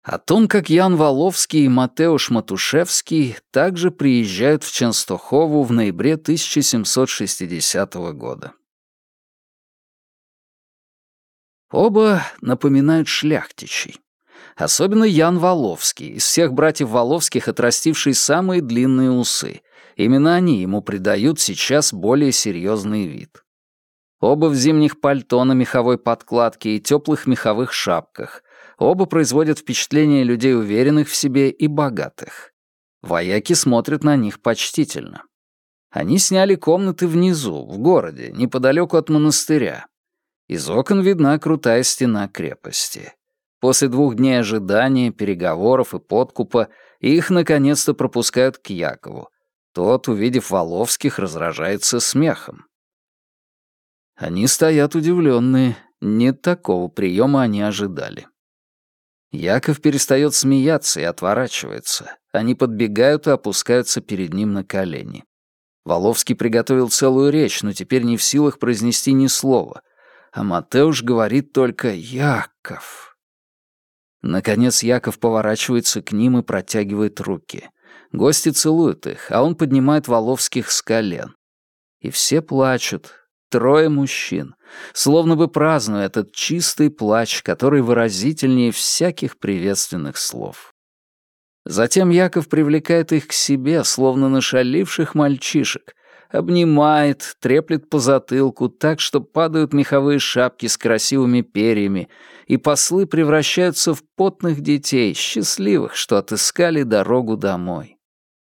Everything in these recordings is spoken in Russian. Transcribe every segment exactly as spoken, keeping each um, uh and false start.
О том, как Ян Воловский и Матеуш Матушевский также приезжают в Ченстохову в ноябре тысяча семьсот шестидесятого года. Оба напоминают шляхтичей. Особенно Ян Воловский, из всех братьев Воловских отрастивший самые длинные усы. Именно они ему придают сейчас более серьезный вид. Оба в зимних пальто на меховой подкладке и теплых меховых шапках. Оба производят впечатление людей уверенных в себе и богатых. Вояки смотрят на них почтительно. Они сняли комнаты внизу, в городе, неподалеку от монастыря. Из окон видна крутая стена крепости. После двух дней ожидания, переговоров и подкупа их наконец-то пропускают к Якову. Тот, увидев Воловских, разражается смехом. Они стоят удивленные, не такого приема они ожидали. Яков перестает смеяться и отворачивается. Они подбегают и опускаются перед ним на колени. Воловский приготовил целую речь, но теперь не в силах произнести ни слова. А Матеуш говорит только «Яков». Наконец Яков поворачивается к ним и протягивает руки. Гости целуют их, а он поднимает Воловских с колен. И все плачут. Трое мужчин, словно бы празднуя этот чистый плач, который выразительнее всяких приветственных слов. Затем Яков привлекает их к себе, словно нашаливших мальчишек, обнимает, треплет по затылку так, что падают меховые шапки с красивыми перьями, и послы превращаются в потных детей, счастливых, что отыскали дорогу домой.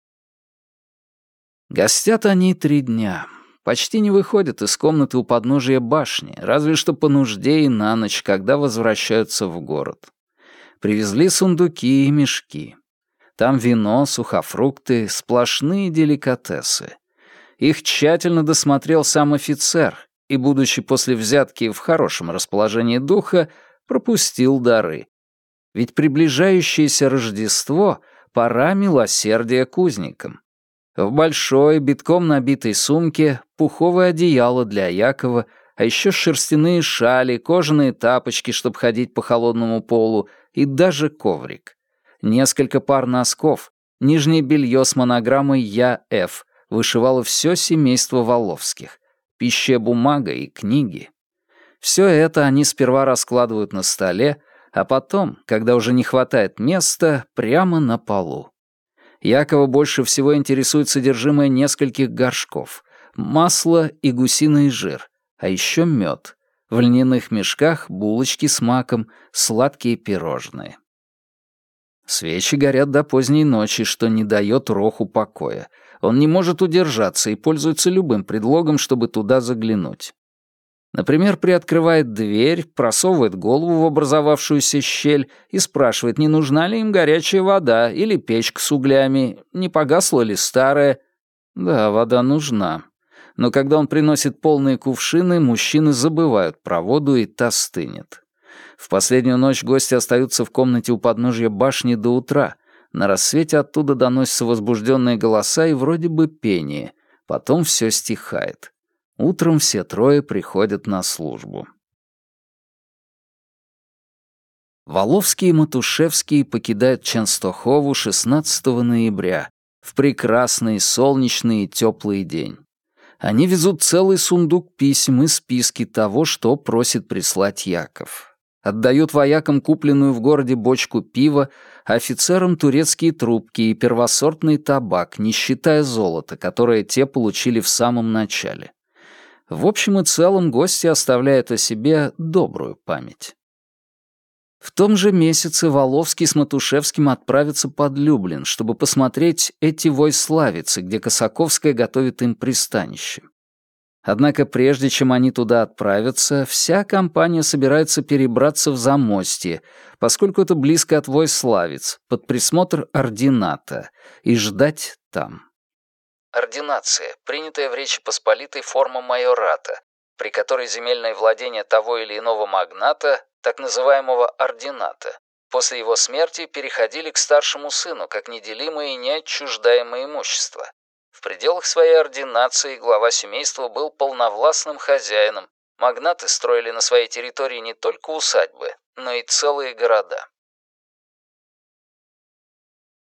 Гостят они три дня. Почти не выходят из комнаты у подножия башни, разве что по нужде и на ночь, когда возвращаются в город. Привезли сундуки и мешки. Там вино, сухофрукты, сплошные деликатесы. Их тщательно досмотрел сам офицер и, будучи после взятки в хорошем расположении духа, пропустил дары. Ведь приближающееся Рождество — пора милосердия к узникам. В большой, битком набитой сумке пуховое одеяло для Якова, а еще шерстяные шали, кожаные тапочки, чтобы ходить по холодному полу, и даже коврик. Несколько пар носков, нижнее белье с монограммой «Я Ф» вышивало все семейство Воловских, пища, бумага и книги. Все это они сперва раскладывают на столе, а потом, когда уже не хватает места, прямо на полу. Якова больше всего интересует содержимое нескольких горшков, масло и гусиный жир, а еще мед. В льняных мешках булочки с маком, сладкие пирожные. Свечи горят до поздней ночи, что не дает Роху покоя. Он не может удержаться и пользуется любым предлогом, чтобы туда заглянуть. Например, приоткрывает дверь, просовывает голову в образовавшуюся щель и спрашивает, не нужна ли им горячая вода или печка с углями, не погасла ли старая. Да, вода нужна. Но когда он приносит полные кувшины, мужчины забывают про воду, и та стынет. В последнюю ночь гости остаются в комнате у подножья башни до утра. На рассвете оттуда доносятся возбужденные голоса и вроде бы пение. Потом все стихает. Утром все трое приходят на службу. Воловский и Матушевский покидают Ченстохову шестнадцатого ноября, в прекрасный, солнечный и теплый день. Они везут целый сундук писем и списки того, что просит прислать Яков. Отдают воякам купленную в городе бочку пива, а офицерам турецкие трубки и первосортный табак, не считая золота, которое те получили в самом начале. В общем и целом гости оставляют о себе добрую память. В том же месяце Воловский с Матушевским отправятся под Люблин, чтобы посмотреть эти войславицы, где Косаковская готовит им пристанище. Однако прежде чем они туда отправятся, вся компания собирается перебраться в Замостье, поскольку это близко от Войславиц, под присмотр ордината, и ждать там. Ординация — принятая в Речи Посполитой форма майората, при которой земельное владение того или иного магната, так называемого ордината, после его смерти переходили к старшему сыну как неделимое и неотчуждаемое имущество. В пределах своей ординации глава семейства был полновластным хозяином. Магнаты строили на своей территории не только усадьбы, но и целые города.